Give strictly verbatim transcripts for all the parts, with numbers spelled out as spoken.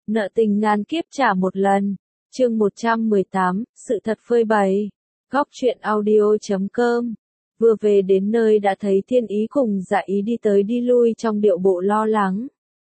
Nợ tình ngàn kiếp trả một lần. Chương một trăm mười tám, sự thật phơi bày. Góc truyện audio chấm com. Vừa về đến nơi đã thấy Thiên Ý cùng Dạ Ý đi tới đi lui trong điệu bộ lo lắng.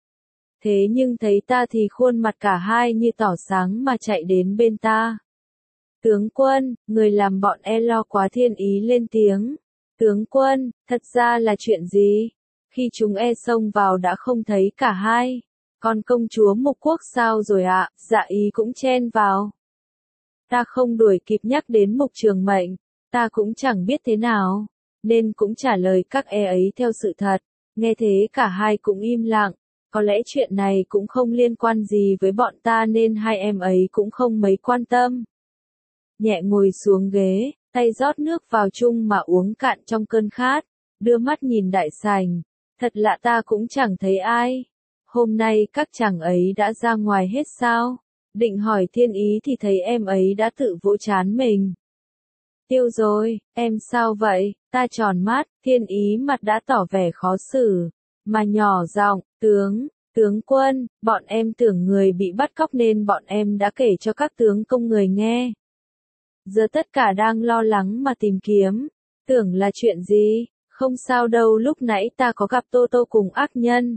Thế nhưng thấy ta thì khuôn mặt cả hai như tỏ sáng mà chạy đến bên ta. Tướng quân, người làm bọn e lo quá. Thiên Ý lên tiếng. Tướng quân, thật ra là chuyện gì? Khi chúng e xông vào đã không thấy cả hai. Còn công chúa Mục Quốc sao rồi ạ? À? Dạ Ý cũng chen vào. Ta không đuổi kịp nhắc đến Mục Trường Mệnh, ta cũng chẳng biết thế nào, nên cũng trả lời các e ấy theo sự thật. Nghe thế cả hai cũng im lặng, có lẽ chuyện này cũng không liên quan gì với bọn ta nên hai em ấy cũng không mấy quan tâm. Nhẹ ngồi xuống ghế, tay rót nước vào chung mà uống cạn trong cơn khát, đưa mắt nhìn đại sảnh. Thật lạ, ta cũng chẳng thấy ai. Hôm nay các chàng ấy đã ra ngoài hết sao? Định hỏi Thiên Ý thì thấy em ấy đã tự vỗ trán mình. Tiêu rồi, em sao vậy? Ta tròn mắt. Thiên Ý mặt đã tỏ vẻ khó xử, mà nhỏ giọng, tướng, tướng quân, bọn em tưởng người bị bắt cóc nên bọn em đã kể cho các tướng công người nghe. Giờ tất cả đang lo lắng mà tìm kiếm. Tưởng là chuyện gì? Không sao đâu, lúc nãy ta có gặp Tô Tô cùng ác nhân.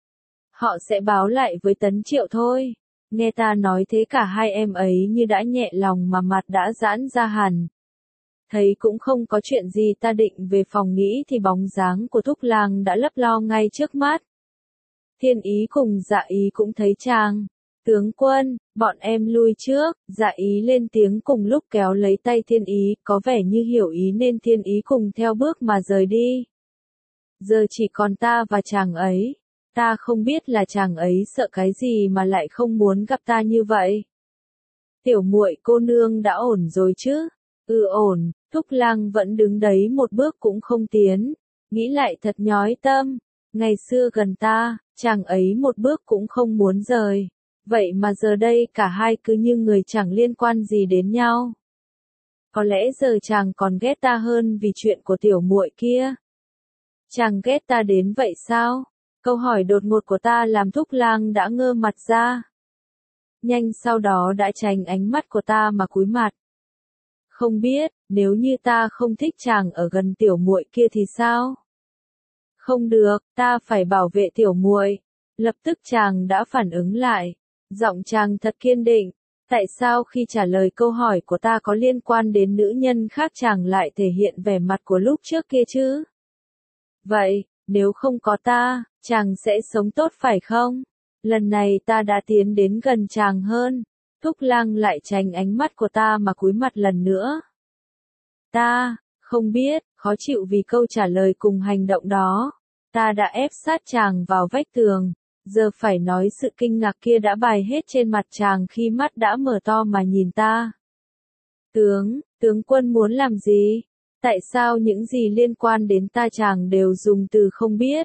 Họ sẽ báo lại với Tấn Triệu thôi. Nghe ta nói thế cả hai em ấy như đã nhẹ lòng mà mặt đã giãn ra hẳn. Thấy cũng không có chuyện gì, ta định về phòng nghĩ thì bóng dáng của Thúc Lang đã lấp lo ngay trước mắt. Thiên Ý cùng Dạ Ý cũng thấy chàng. Tướng quân, bọn em lui trước. Dạ Ý lên tiếng cùng lúc kéo lấy tay Thiên Ý, có vẻ như hiểu ý nên Thiên Ý cùng theo bước mà rời đi. Giờ chỉ còn ta và chàng ấy. Ta không biết là chàng ấy sợ cái gì mà lại không muốn gặp ta như vậy. Tiểu muội cô nương đã ổn rồi chứ? Ừ, ổn. Thúc Lang vẫn đứng đấy một bước cũng không tiến. Nghĩ lại thật nhói tâm. Ngày xưa gần ta, chàng ấy một bước cũng không muốn rời. Vậy mà giờ đây cả hai cứ như người chẳng liên quan gì đến nhau. Có lẽ giờ chàng còn ghét ta hơn vì chuyện của tiểu muội kia. Chàng ghét ta đến vậy sao? Câu hỏi đột ngột của ta làm Thúc Lang đã ngơ mặt ra. Nhanh sau đó đã tránh ánh mắt của ta mà cúi mặt. Không biết, nếu như ta không thích chàng ở gần tiểu muội kia thì sao? Không được, ta phải bảo vệ tiểu muội. Lập tức chàng đã phản ứng lại. Giọng chàng thật kiên định. Tại sao khi trả lời câu hỏi của ta có liên quan đến nữ nhân khác chàng lại thể hiện vẻ mặt của lúc trước kia chứ? Vậy, nếu không có ta, chàng sẽ sống tốt phải không? Lần này ta đã tiến đến gần chàng hơn. Thúc Lang lại tránh ánh mắt của ta mà cúi mặt lần nữa. Ta, không biết, khó chịu vì câu trả lời cùng hành động đó. Ta đã ép sát chàng vào vách tường. Giờ phải nói sự kinh ngạc kia đã bày hết trên mặt chàng khi mắt đã mở to mà nhìn ta. Tướng, tướng quân muốn làm gì? Tại sao những gì liên quan đến ta chàng đều dùng từ không biết?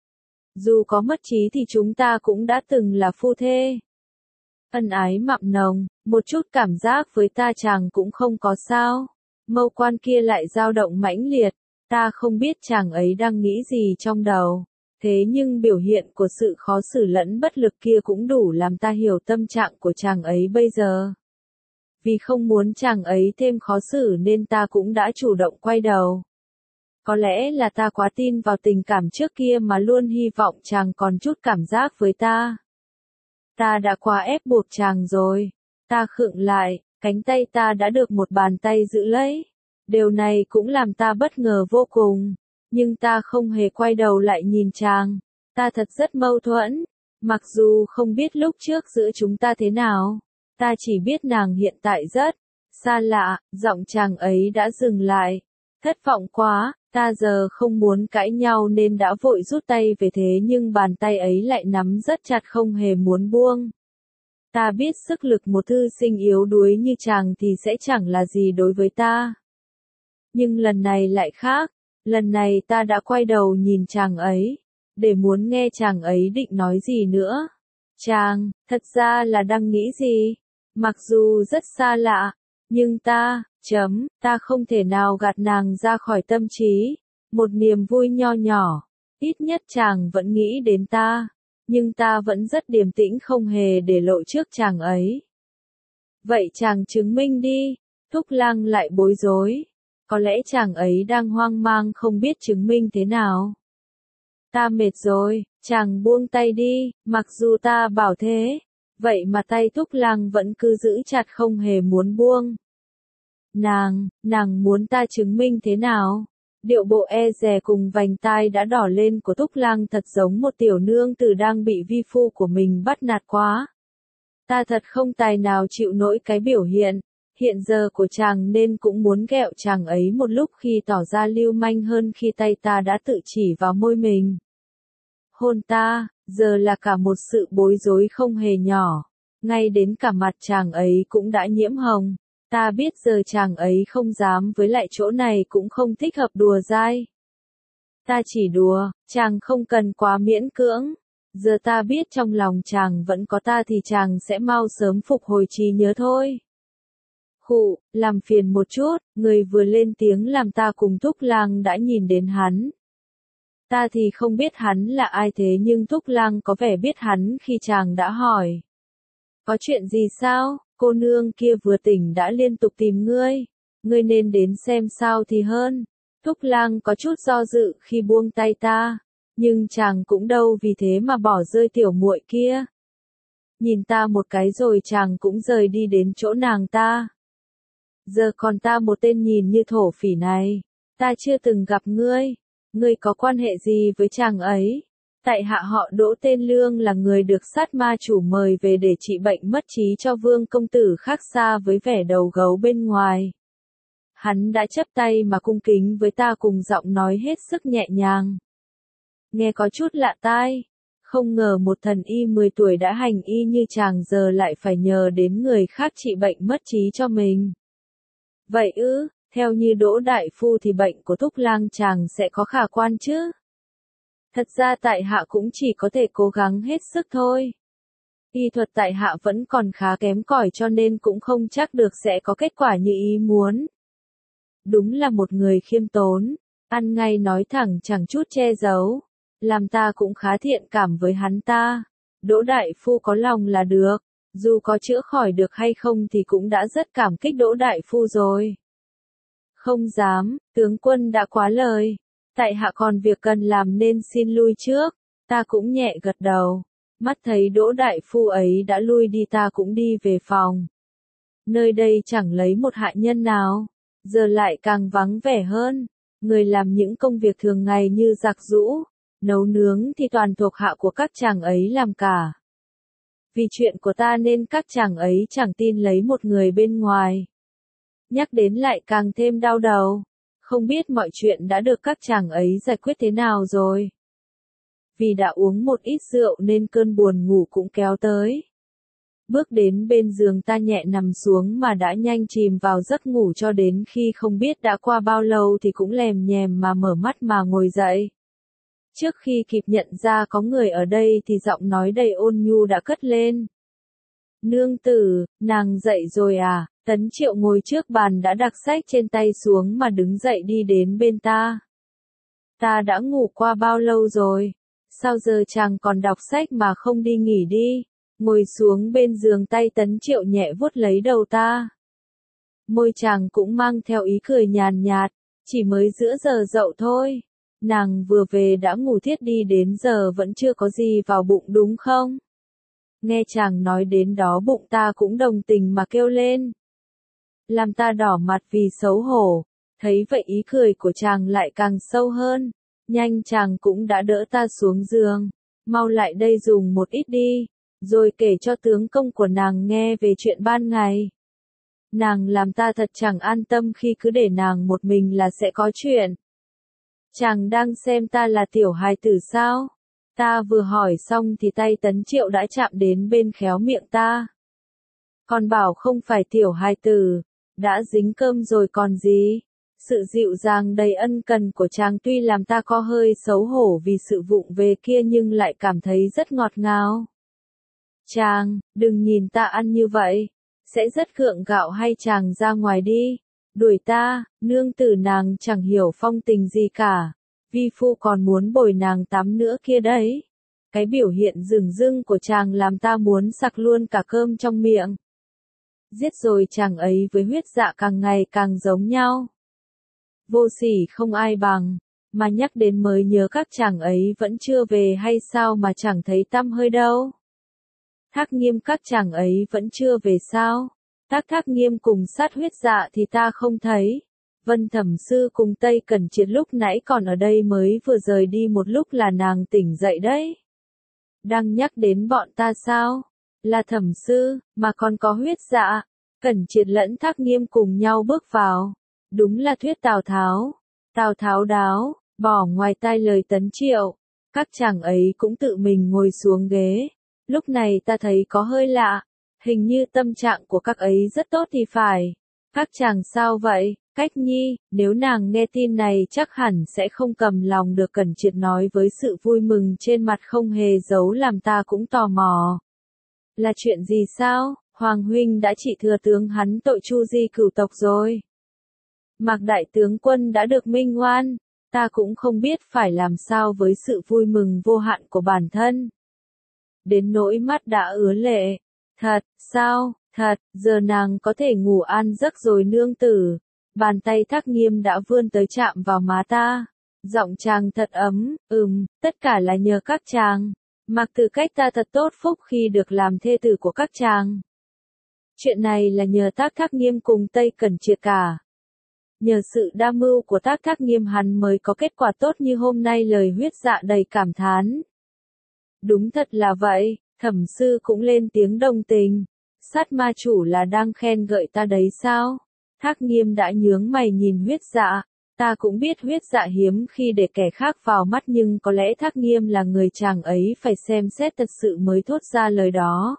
Dù có mất trí thì chúng ta cũng đã từng là phu thê. Ân ái mặn nồng, một chút cảm giác với ta chàng cũng không có sao. Mâu quan kia lại dao động mãnh liệt, ta không biết chàng ấy đang nghĩ gì trong đầu. Thế nhưng biểu hiện của sự khó xử lẫn bất lực kia cũng đủ làm ta hiểu tâm trạng của chàng ấy bây giờ. Vì không muốn chàng ấy thêm khó xử nên ta cũng đã chủ động quay đầu. Có lẽ là ta quá tin vào tình cảm trước kia mà luôn hy vọng chàng còn chút cảm giác với ta. Ta đã quá ép buộc chàng rồi. Ta khựng lại, cánh tay ta đã được một bàn tay giữ lấy. Điều này cũng làm ta bất ngờ vô cùng. Nhưng ta không hề quay đầu lại nhìn chàng. Ta thật rất mâu thuẫn. Mặc dù không biết lúc trước giữa chúng ta thế nào. Ta chỉ biết nàng hiện tại rất xa lạ. Giọng chàng ấy đã dừng lại. Thất vọng quá, ta giờ không muốn cãi nhau nên đã vội rút tay về, thế nhưng bàn tay ấy lại nắm rất chặt không hề muốn buông. Ta biết sức lực một thư sinh yếu đuối như chàng thì sẽ chẳng là gì đối với ta. Nhưng lần này lại khác. Lần này ta đã quay đầu nhìn chàng ấy, để muốn nghe chàng ấy định nói gì nữa. Chàng, thật ra là đang nghĩ gì? Mặc dù rất xa lạ, nhưng ta, chấm, ta không thể nào gạt nàng ra khỏi tâm trí. Một niềm vui nho nhỏ, ít nhất chàng vẫn nghĩ đến ta. nhưng ta vẫn rất điềm tĩnh không hề để lộ trước chàng ấy. Vậy chàng chứng minh đi, Thúc Lang lại bối rối. Có lẽ chàng ấy đang hoang mang không biết chứng minh thế nào. Ta mệt rồi, chàng buông tay đi, mặc dù ta bảo thế. Vậy mà tay Thúc Lang vẫn cứ giữ chặt không hề muốn buông. Nàng, nàng muốn ta chứng minh thế nào? Điệu bộ e dè cùng vành tai đã đỏ lên của Thúc Lang thật giống một tiểu nương tử đang bị vi phu của mình bắt nạt quá. Ta thật không tài nào chịu nổi cái biểu hiện, hiện giờ của chàng nên cũng muốn ghẹo chàng ấy một lúc khi tỏ ra lưu manh hơn khi tay ta đã tự chỉ vào môi mình. Hôn ta, giờ là cả một sự bối rối không hề nhỏ, ngay đến cả mặt chàng ấy cũng đã nhiễm hồng. Ta biết giờ chàng ấy không dám với lại chỗ này cũng không thích hợp đùa dai. Ta chỉ đùa, chàng không cần quá miễn cưỡng. Giờ ta biết trong lòng chàng vẫn có ta thì chàng sẽ mau sớm phục hồi trí nhớ thôi. Khụ, làm phiền một chút, người vừa lên tiếng làm ta cùng Thúc Lang đã nhìn đến hắn. Ta thì không biết hắn là ai thế nhưng Thúc Lang có vẻ biết hắn khi chàng đã hỏi. Có chuyện gì sao? Cô nương kia vừa tỉnh đã liên tục tìm ngươi. Ngươi nên đến xem sao thì hơn. Thúc Lang có chút do dự khi buông tay ta. Nhưng chàng cũng đâu vì thế mà bỏ rơi tiểu muội kia. Nhìn ta một cái rồi chàng cũng rời đi đến chỗ nàng ta. Giờ còn ta một tên nhìn như thổ phỉ này. Ta chưa từng gặp ngươi. Ngươi có quan hệ gì với chàng ấy? Tại hạ họ Đỗ tên Lương là người được sát ma chủ mời về để trị bệnh mất trí cho vương công tử khác xa với vẻ đầu gấu bên ngoài. Hắn đã chắp tay mà cung kính với ta cùng giọng nói hết sức nhẹ nhàng. Nghe có chút lạ tai, không ngờ một thần y mười tuổi đã hành y như chàng giờ lại phải nhờ đến người khác trị bệnh mất trí cho mình. Vậy ư, theo như Đỗ đại phu thì bệnh của Thúc Lang chàng sẽ có khả quan chứ? Thật ra tại hạ cũng chỉ có thể cố gắng hết sức thôi. Y thuật tại hạ vẫn còn khá kém cỏi cho nên cũng không chắc được sẽ có kết quả như ý muốn. Đúng là một người khiêm tốn, ăn ngay nói thẳng chẳng chút che giấu, làm ta cũng khá thiện cảm với hắn ta. Đỗ đại phu có lòng là được, dù có chữa khỏi được hay không thì cũng đã rất cảm kích Đỗ đại phu rồi. Không dám, tướng quân đã quá lời. Tại hạ còn việc cần làm nên xin lui trước. Ta cũng nhẹ gật đầu. Mắt thấy Đỗ đại phu ấy đã lui đi ta cũng đi về phòng. Nơi đây chẳng lấy một hạ nhân nào. Giờ lại càng vắng vẻ hơn. Người làm những công việc thường ngày như giặt giũ, nấu nướng thì toàn thuộc hạ của các chàng ấy làm cả. Vì chuyện của ta nên các chàng ấy chẳng tin lấy một người bên ngoài. Nhắc đến lại càng thêm đau đầu. Không biết mọi chuyện đã được các chàng ấy giải quyết thế nào rồi. Vì đã uống một ít rượu nên cơn buồn ngủ cũng kéo tới. Bước đến bên giường ta nhẹ nằm xuống mà đã nhanh chìm vào giấc ngủ cho đến khi không biết đã qua bao lâu thì cũng lèm nhèm mà mở mắt mà ngồi dậy. Trước khi kịp nhận ra có người ở đây thì giọng nói đầy ôn nhu đã cất lên. Nương tử, nàng dậy rồi à? Tấn Triệu ngồi trước bàn đã đặt sách trên tay xuống mà đứng dậy đi đến bên ta. Ta đã ngủ qua bao lâu rồi? Sao giờ chàng còn đọc sách mà không đi nghỉ đi? Ngồi xuống bên giường tay Tấn Triệu nhẹ vuốt lấy đầu ta. Môi chàng cũng mang theo ý cười nhàn nhạt, chỉ mới giữa giờ dậu thôi. Nàng vừa về đã ngủ thiếp đi đến giờ vẫn chưa có gì vào bụng đúng không? Nghe chàng nói đến đó bụng ta cũng đồng tình mà kêu lên. Làm ta đỏ mặt vì xấu hổ, thấy vậy ý cười của chàng lại càng sâu hơn. Nhanh chàng cũng đã đỡ ta xuống giường, mau lại đây dùng một ít đi, rồi kể cho tướng công của nàng nghe về chuyện ban ngày. Nàng làm ta thật chẳng an tâm khi cứ để nàng một mình là sẽ có chuyện. Chàng đang xem ta là tiểu hài tử sao? Ta vừa hỏi xong thì tay Tấn Triệu đã chạm đến bên khéo miệng ta. Còn bảo không phải tiểu hài tử, đã dính cơm rồi còn gì? Sự dịu dàng đầy ân cần của chàng tuy làm ta có hơi xấu hổ vì sự vụng về kia nhưng lại cảm thấy rất ngọt ngào. Chàng, đừng nhìn ta ăn như vậy, sẽ rất gượng gạo hay chàng ra ngoài đi. Đuổi ta, nương tử nàng chẳng hiểu phong tình gì cả. Vi phu còn muốn bồi nàng tắm nữa kia đấy. Cái biểu hiện dửng dưng của chàng làm ta muốn sặc luôn cả cơm trong miệng. Giết rồi chàng ấy với huyết dạ càng ngày càng giống nhau. Vô sỉ không ai bằng, mà nhắc đến mới nhớ các chàng ấy vẫn chưa về hay sao mà chẳng thấy tăm hơi đâu. Thác Nghiêm các chàng ấy vẫn chưa về sao? Thác Thác Nghiêm cùng sát huyết dạ thì ta không thấy. Vân Thẩm Sư cùng Tây Cẩn Triệt lúc nãy còn ở đây mới vừa rời đi một lúc là nàng tỉnh dậy đấy. Đang nhắc đến bọn ta sao? Là Thẩm Sư, mà còn có huyết dạ. Cẩn Triệt lẫn Thác Nghiêm cùng nhau bước vào. Đúng là thuyết Tào Tháo. Tào Tháo đáo, bỏ ngoài tai lời Tấn Triệu. Các chàng ấy cũng tự mình ngồi xuống ghế. Lúc này ta thấy có hơi lạ. Hình như tâm trạng của các ấy rất tốt thì phải. Các chàng sao vậy? Cách Nhi, nếu nàng nghe tin này chắc hẳn sẽ không cầm lòng được. Cẩn Triệt nói với sự vui mừng trên mặt không hề giấu làm ta cũng tò mò. Là chuyện gì sao? Hoàng huynh đã trị thừa tướng hắn tội chu di cửu tộc rồi. Mạc đại tướng quân đã được minh oan, ta cũng không biết phải làm sao với sự vui mừng vô hạn của bản thân. Đến nỗi mắt đã ứa lệ. Thật, sao, thật, giờ nàng có thể ngủ an giấc rồi nương tử. Bàn tay Thác Nghiêm đã vươn tới chạm vào má ta. Giọng chàng thật ấm, ừm, tất cả là nhờ các chàng. Mạc Tử Cách ta thật tốt phúc khi được làm thê tử của các chàng. Chuyện này là nhờ Tác Thác Nghiêm cùng Tây Cẩn Triệt cả. Nhờ sự đa mưu của Tác Thác Nghiêm hắn mới có kết quả tốt như hôm nay. Lời huyết dạ đầy cảm thán. Đúng thật là vậy, Thẩm Sư cũng lên tiếng đồng tình. Sát ma chủ là đang khen gợi ta đấy sao? Thác Nghiêm đã nhướng mày nhìn huyết dạ. Ta cũng biết huyết dạ hiếm khi để kẻ khác vào mắt, nhưng có lẽ Thác Nghiêm là người chàng ấy phải xem xét thật sự mới thốt ra lời đó.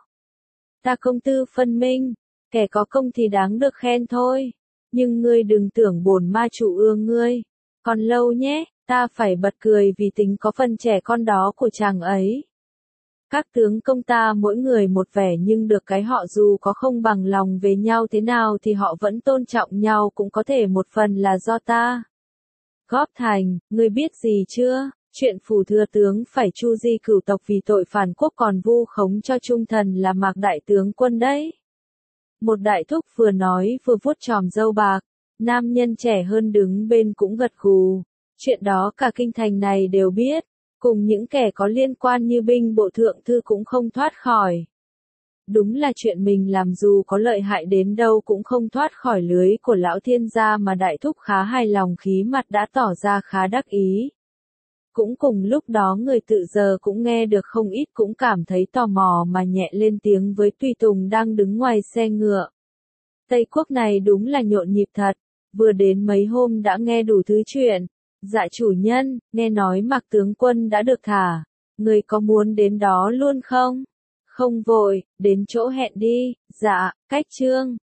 Ta công tư phân minh, kẻ có công thì đáng được khen thôi. Nhưng ngươi đừng tưởng bổn ma chủ ưa ngươi. Còn lâu nhé, ta phải bật cười vì tính có phần trẻ con đó của chàng ấy. Các tướng công ta mỗi người một vẻ, nhưng được cái họ dù có không bằng lòng về nhau thế nào thì họ vẫn tôn trọng nhau, cũng có thể một phần là do ta. Góp Thành, ngươi biết gì chưa? Chuyện phủ thừa tướng phải chu di cửu tộc vì tội phản quốc còn vu khống cho trung thần là Mạc đại tướng quân đấy. Một đại thúc vừa nói vừa vuốt chòm râu bạc, nam nhân trẻ hơn đứng bên cũng gật gù. Chuyện đó cả kinh thành này đều biết, cùng những kẻ có liên quan như binh bộ thượng thư cũng không thoát khỏi. Đúng là chuyện mình làm dù có lợi hại đến đâu cũng không thoát khỏi lưới của lão thiên gia, mà đại thúc khá hài lòng, khí mặt đã tỏ ra khá đắc ý. Cũng cùng lúc đó người tự giờ cũng nghe được không ít, cũng cảm thấy tò mò mà nhẹ lên tiếng với tùy tùng đang đứng ngoài xe ngựa. Tây Quốc này đúng là nhộn nhịp thật, vừa đến mấy hôm đã nghe đủ thứ chuyện. Dạ chủ nhân, nghe nói Mạc tướng quân đã được thả, người có muốn đến đó luôn không? Không vội, đến chỗ hẹn đi. Dạ, Cách Chương.